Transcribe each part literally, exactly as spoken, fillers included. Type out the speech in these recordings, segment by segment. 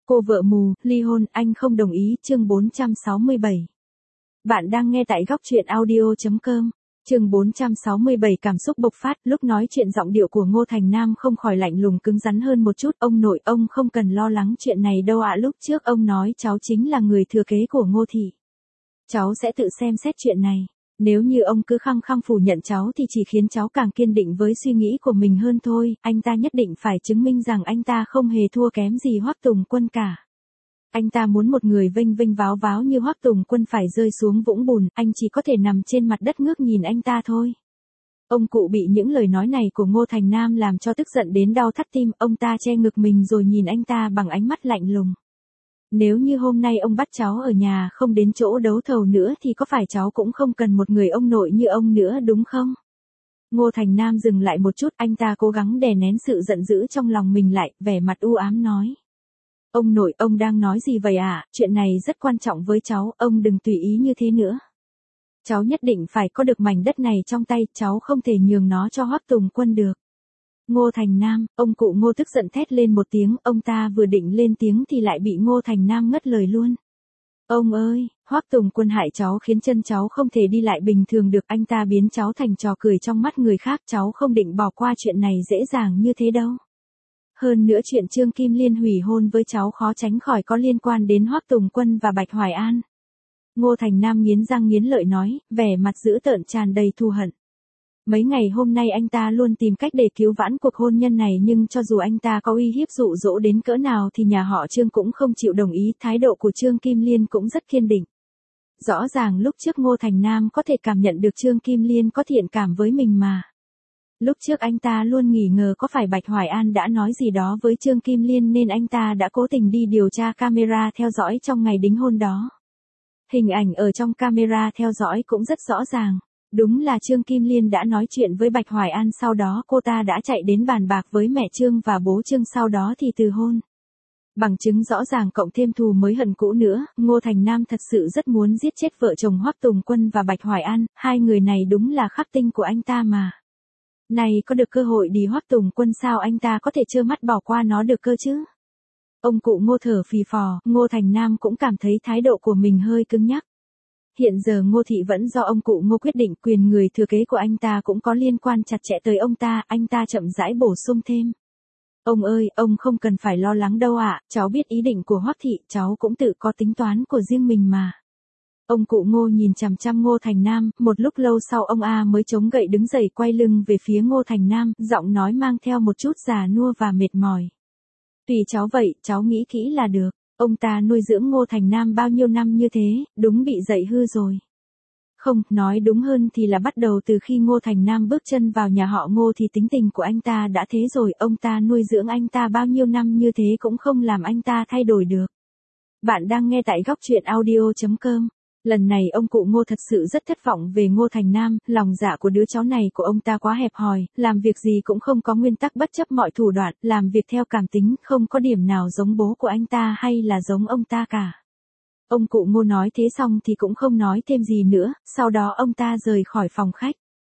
Cô vợ mù, ly hôn, anh không đồng ý, chương bốn trăm sáu mươi bảy. Bạn đang nghe tại góc truyện audio.com. Chương bốn trăm sáu mươi bảy cảm xúc bộc phát, lúc nói chuyện giọng điệu của Ngô Thành Nam không khỏi lạnh lùng cứng rắn hơn một chút. Ông nội, ông không cần lo lắng chuyện này đâu ạ, lúc trước ông nói cháu chính là người thừa kế của Ngô thị. Cháu sẽ tự xem xét chuyện này. Nếu như ông cứ khăng khăng phủ nhận cháu thì chỉ khiến cháu càng kiên định với suy nghĩ của mình hơn thôi, anh ta nhất định phải chứng minh rằng anh ta không hề thua kém gì Hoắc Tùng Quân cả. Anh ta muốn một người vênh vênh váo váo như Hoắc Tùng Quân phải rơi xuống vũng bùn, anh chỉ có thể nằm trên mặt đất ngước nhìn anh ta thôi. Ông cụ bị những lời nói này của Ngô Thành Nam làm cho tức giận đến đau thắt tim, ông ta che ngực mình rồi nhìn anh ta bằng ánh mắt lạnh lùng. Nếu như hôm nay ông bắt cháu ở nhà không đến chỗ đấu thầu nữa thì có phải cháu cũng không cần một người ông nội như ông nữa đúng không? Ngô Thành Nam dừng lại một chút, anh ta cố gắng đè nén sự giận dữ trong lòng mình lại, vẻ mặt u ám nói. Ông nội, ông đang nói gì vậy ạ? À? Chuyện này rất quan trọng với cháu, ông đừng tùy ý như thế nữa. Cháu nhất định phải có được mảnh đất này trong tay, cháu không thể nhường nó cho Hoắc Tùng Quân được. Ngô Thành Nam, ông cụ Ngô tức giận thét lên một tiếng, ông ta vừa định lên tiếng thì lại bị Ngô Thành Nam ngắt lời luôn. Ông ơi, Hoắc Tùng Quân hại cháu khiến chân cháu không thể đi lại bình thường được, anh ta biến cháu thành trò cười trong mắt người khác, cháu không định bỏ qua chuyện này dễ dàng như thế đâu. Hơn nữa chuyện Trương Kim Liên hủy hôn với cháu khó tránh khỏi có liên quan đến Hoắc Tùng Quân và Bạch Hoài An. Ngô Thành Nam nghiến răng nghiến lợi nói, vẻ mặt dữ tợn tràn đầy thù hận. Mấy ngày hôm nay anh ta luôn tìm cách để cứu vãn cuộc hôn nhân này, nhưng cho dù anh ta có uy hiếp dụ dỗ đến cỡ nào thì nhà họ Trương cũng không chịu đồng ý, thái độ của Trương Kim Liên cũng rất kiên định. Rõ ràng lúc trước Ngô Thành Nam có thể cảm nhận được Trương Kim Liên có thiện cảm với mình mà. Lúc trước anh ta luôn nghi ngờ có phải Bạch Hoài An đã nói gì đó với Trương Kim Liên nên anh ta đã cố tình đi điều tra camera theo dõi trong ngày đính hôn đó. Hình ảnh ở trong camera theo dõi cũng rất rõ ràng. Đúng là Trương Kim Liên đã nói chuyện với Bạch Hoài An, sau đó cô ta đã chạy đến bàn bạc với mẹ Trương và bố Trương, sau đó thì từ hôn. Bằng chứng rõ ràng cộng thêm thù mới hận cũ nữa, Ngô Thành Nam thật sự rất muốn giết chết vợ chồng Hoắc Tùng Quân và Bạch Hoài An, hai người này đúng là khắc tinh của anh ta mà. Này có được cơ hội đi Hoắc Tùng Quân sao anh ta có thể trơ mắt bỏ qua nó được cơ chứ? Ông cụ Ngô thở phì phò, Ngô Thành Nam cũng cảm thấy thái độ của mình hơi cứng nhắc. Hiện giờ Ngô thị vẫn do ông cụ Ngô quyết định, quyền người thừa kế của anh ta cũng có liên quan chặt chẽ tới ông ta, anh ta chậm rãi bổ sung thêm. Ông ơi, ông không cần phải lo lắng đâu ạ, cháu biết ý định của Hoắc thị, cháu cũng tự có tính toán của riêng mình mà. Ông cụ Ngô nhìn chằm chằm Ngô Thành Nam, một lúc lâu sau ông A mới chống gậy đứng dậy quay lưng về phía Ngô Thành Nam, giọng nói mang theo một chút già nua và mệt mỏi. Tùy cháu vậy, cháu nghĩ kỹ là được. Ông ta nuôi dưỡng Ngô Thành Nam bao nhiêu năm như thế, đúng bị dạy hư rồi. Không, nói đúng hơn thì là bắt đầu từ khi Ngô Thành Nam bước chân vào nhà họ Ngô thì tính tình của anh ta đã thế rồi, ông ta nuôi dưỡng anh ta bao nhiêu năm như thế cũng không làm anh ta thay đổi được. Bạn đang nghe tại góc truyện audio.com. Lần này ông cụ Ngô thật sự rất thất vọng về Ngô Thành Nam, lòng dạ của đứa cháu này của ông ta quá hẹp hòi, làm việc gì cũng không có nguyên tắc, bất chấp mọi thủ đoạn, làm việc theo cảm tính, không có điểm nào giống bố của anh ta hay là giống ông ta cả. Ông cụ Ngô nói thế xong thì cũng không nói thêm gì nữa, sau đó ông ta rời khỏi phòng khách.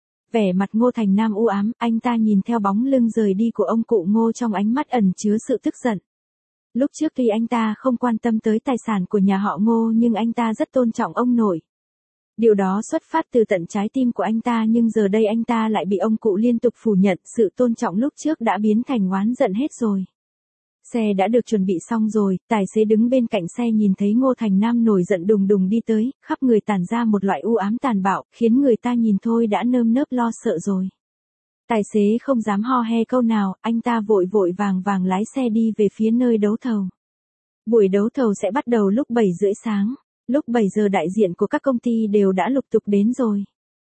Vẻ mặt Ngô Thành Nam u ám, anh ta nhìn theo bóng lưng rời đi của ông cụ Ngô trong ánh mắt ẩn chứa sự tức giận. Lúc trước tuy anh ta không quan tâm tới tài sản của nhà họ Ngô nhưng anh ta rất tôn trọng ông nội. Điều đó xuất phát từ tận trái tim của anh ta, nhưng giờ đây anh ta lại bị ông cụ liên tục phủ nhận, sự tôn trọng lúc trước đã biến thành oán giận hết rồi. Xe đã được chuẩn bị xong rồi, tài xế đứng bên cạnh xe nhìn thấy Ngô Thành Nam nổi giận đùng đùng đi tới, khắp người tản ra một loại u ám tàn bạo, khiến người ta nhìn thôi đã nơm nớp lo sợ rồi. Tài xế không dám ho he câu nào, anh ta vội vội vàng vàng lái xe đi về phía nơi đấu thầu. Buổi đấu thầu sẽ bắt đầu lúc bảy rưỡi sáng, lúc bảy giờ đại diện của các công ty đều đã lục tục đến rồi.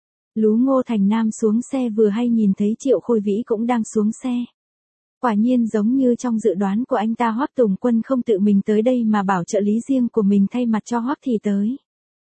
Lú Ngô Thành Nam xuống xe vừa hay nhìn thấy Triệu Khôi Vĩ cũng đang xuống xe. Quả nhiên giống như trong dự đoán của anh ta, Hoắc Tùng Quân không tự mình tới đây mà bảo trợ lý riêng của mình thay mặt cho Hoắc thì tới.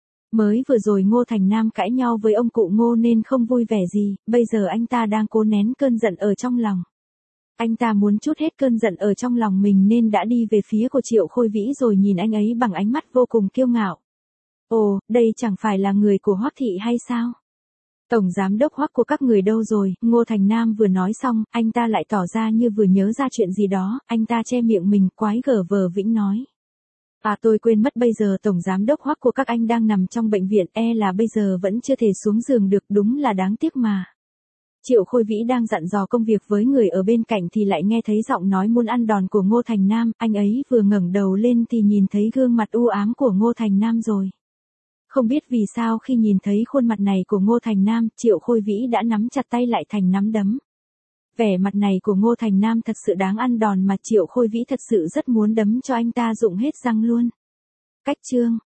Mới vừa rồi Ngô Thành Nam cãi nhau với ông cụ Ngô nên không vui vẻ gì, bây giờ anh ta đang cố nén cơn giận ở trong lòng. Anh ta muốn trút hết cơn giận ở trong lòng mình nên đã đi về phía của Triệu Khôi Vĩ rồi nhìn anh ấy bằng ánh mắt vô cùng kiêu ngạo. Ồ, đây chẳng phải là người của Hoắc thị hay sao? Tổng giám đốc Hoắc của các người đâu rồi? Ngô Thành Nam vừa nói xong, anh ta lại tỏ ra như vừa nhớ ra chuyện gì đó, anh ta che miệng mình, quái gở vờ vĩnh nói. À tôi quên mất bây giờ tổng giám đốc Hoắc của các anh đang nằm trong bệnh viện, e là bây giờ vẫn chưa thể xuống giường được, đúng là đáng tiếc mà. Triệu Khôi Vĩ đang dặn dò công việc với người ở bên cạnh thì lại nghe thấy giọng nói muốn ăn đòn của Ngô Thành Nam, anh ấy vừa ngẩng đầu lên thì nhìn thấy gương mặt u ám của Ngô Thành Nam rồi. Không biết vì sao khi nhìn thấy khuôn mặt này của Ngô Thành Nam, Triệu Khôi Vĩ đã nắm chặt tay lại thành nắm đấm. Vẻ mặt này của Ngô Thành Nam thật sự đáng ăn đòn mà Triệu Khôi Vĩ thật sự rất muốn đấm cho anh ta rụng hết răng luôn. Cách chương